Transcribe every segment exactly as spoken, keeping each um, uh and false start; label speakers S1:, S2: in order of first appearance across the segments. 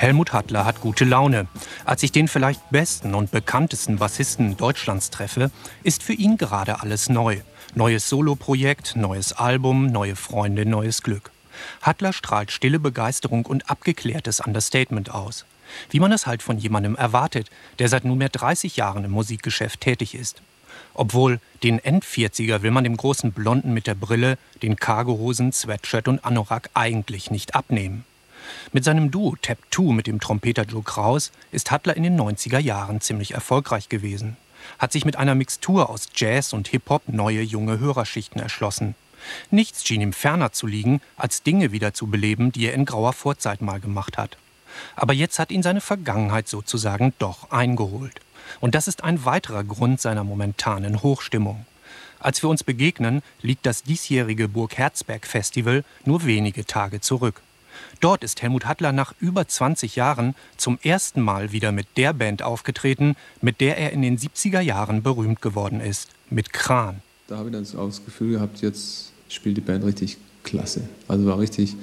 S1: Helmut Hattler hat gute Laune. Als ich den vielleicht besten und bekanntesten Bassisten Deutschlands treffe, ist für ihn gerade alles neu. Neues Soloprojekt, neues Album, neue Freunde, neues Glück. Hattler strahlt stille Begeisterung und abgeklärtes Understatement aus. Wie man es halt von jemandem erwartet, der seit nunmehr dreißig Jahren im Musikgeschäft tätig ist. Obwohl, den Endvierziger will man dem großen Blonden mit der Brille, den Cargohosen, Sweatshirt und Anorak eigentlich nicht abnehmen. Mit seinem Duo Tap zwei mit dem Trompeter Joe Kraus ist Hattler in den neunziger Jahren ziemlich erfolgreich gewesen. Hat sich mit einer Mixtur aus Jazz und Hip-Hop neue junge Hörerschichten erschlossen. Nichts schien ihm ferner zu liegen, als Dinge wieder zu beleben, die er in grauer Vorzeit mal gemacht hat. Aber jetzt hat ihn seine Vergangenheit sozusagen doch eingeholt. Und das ist ein weiterer Grund seiner momentanen Hochstimmung. Als wir uns begegnen, liegt das diesjährige Burg-Herzberg-Festival nur wenige Tage zurück. Dort ist Helmut Hattler nach über zwanzig Jahren zum ersten Mal wieder mit der Band aufgetreten, mit der er in den siebziger Jahren berühmt geworden ist, mit Kran.
S2: Da habe ich dann auch das Gefühl gehabt, jetzt spielt die Band richtig klasse. Also war richtig,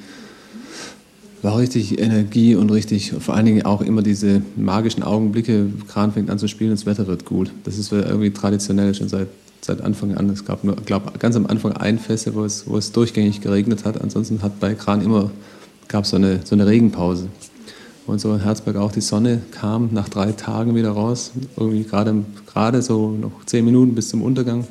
S2: war richtig Energie und richtig, vor allen Dingen auch immer diese magischen Augenblicke. Kran fängt an zu spielen, das Wetter wird gut. Das ist irgendwie traditionell schon seit, seit Anfang an. Es gab nur, glaube ganz am Anfang ein Fest, wo es, wo es durchgängig geregnet hat. Ansonsten hat bei Kran immer gab es so eine, so eine Regenpause. Und so in Herzberg auch, die Sonne kam nach drei Tagen wieder raus, irgendwie gerade, gerade so noch zehn Minuten bis zum Untergang.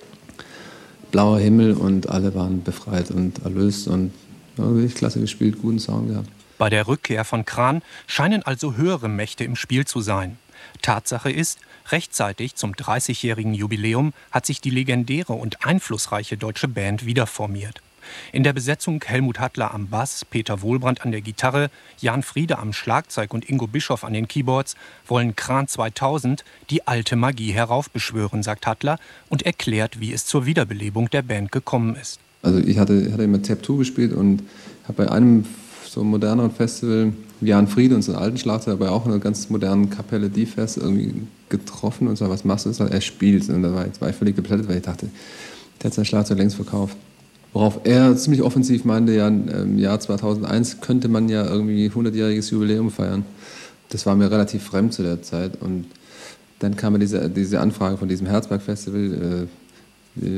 S2: Blauer Himmel und alle waren befreit und erlöst und ja, wirklich klasse gespielt, guten Sound gehabt.
S1: Bei der Rückkehr von Kran scheinen also höhere Mächte im Spiel zu sein. Tatsache ist, rechtzeitig zum dreißigjährigen Jubiläum hat sich die legendäre und einflussreiche deutsche Band wieder formiert. In der Besetzung Helmut Hattler am Bass, Peter Wohlbrand an der Gitarre, Jan Friede am Schlagzeug und Ingo Bischoff an den Keyboards wollen Kran zweitausend die alte Magie heraufbeschwören, sagt Hattler und erklärt, wie es zur Wiederbelebung der Band gekommen ist.
S2: Also ich hatte, hatte immer Tap zwei gespielt und habe bei einem so moderneren Festival Jan Friede, unseren alten Schlagzeuger, bei auch einer ganz modernen Kapelle D-Fest irgendwie getroffen und so, was machst du? Er spielt. Und da war ich, war ich völlig geplättet, weil ich dachte, der hat sein Schlagzeug längst verkauft. Worauf er ziemlich offensiv meinte, ja, im Jahr zweitausendeins könnte man ja irgendwie hundertjähriges Jubiläum feiern. Das war mir relativ fremd zu der Zeit. Und dann kam mir diese, diese Anfrage von diesem Herzberg-Festival, äh, die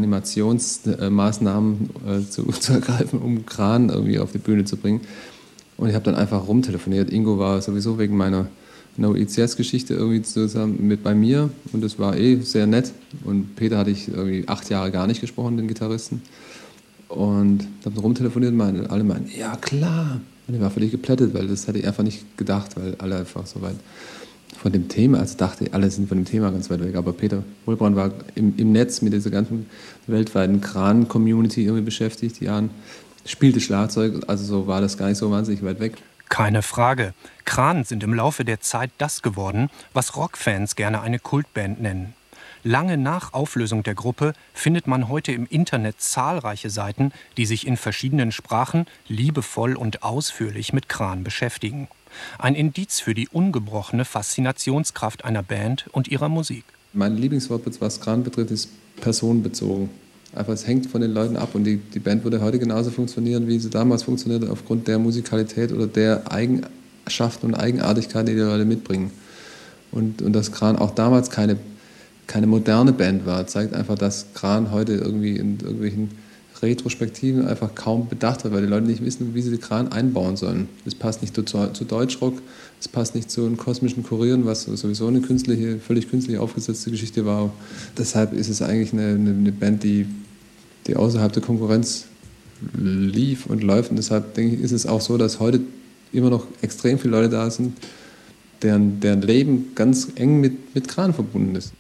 S2: Reanimationsmaßnahmen äh, zu, zu ergreifen, um Kran irgendwie auf die Bühne zu bringen. Und ich habe dann einfach rumtelefoniert. Ingo war sowieso wegen meiner No E C S-Geschichte irgendwie zusammen mit bei mir. Und das war eh sehr nett. Und Peter hatte ich irgendwie acht Jahre gar nicht gesprochen, den Gitarristen. Und habe rumtelefoniert und meine, alle meinten, ja klar. Und ich war völlig geplättet, weil das hätte ich einfach nicht gedacht, weil alle einfach so weit von dem Thema, also dachte, alle sind von dem Thema ganz weit weg. Aber Peter Wohlbrand war im, im Netz mit dieser ganzen weltweiten Kran-Community irgendwie beschäftigt. Jan spielte Schlagzeug, also so war das gar nicht so wahnsinnig weit weg.
S1: Keine Frage. Kran sind im Laufe der Zeit das geworden, was Rockfans gerne eine Kultband nennen. Lange nach Auflösung der Gruppe findet man heute im Internet zahlreiche Seiten, die sich in verschiedenen Sprachen liebevoll und ausführlich mit Kran beschäftigen. Ein Indiz für die ungebrochene Faszinationskraft einer Band und ihrer Musik.
S2: Mein Lieblingswort, was Kran betrifft, ist personenbezogen. Einfach, es hängt von den Leuten ab und die, die Band würde heute genauso funktionieren, wie sie damals funktionierte, aufgrund der Musikalität oder der Eigenschaften und Eigenartigkeiten, die die Leute mitbringen. Und, und dass Kran auch damals keine keine moderne Band war, zeigt einfach, dass Kran heute irgendwie in irgendwelchen Retrospektiven einfach kaum bedacht wird, weil die Leute nicht wissen, wie sie die Kran einbauen sollen. Das passt nicht zu, zu Deutschrock, es passt nicht zu den kosmischen Kurieren, was sowieso eine künstliche, völlig künstlich aufgesetzte Geschichte war. Deshalb ist es eigentlich eine, eine Band, die, die außerhalb der Konkurrenz lief und läuft. Und deshalb denke ich, ist es auch so, dass heute immer noch extrem viele Leute da sind, deren, deren Leben ganz eng mit, mit Kran verbunden ist.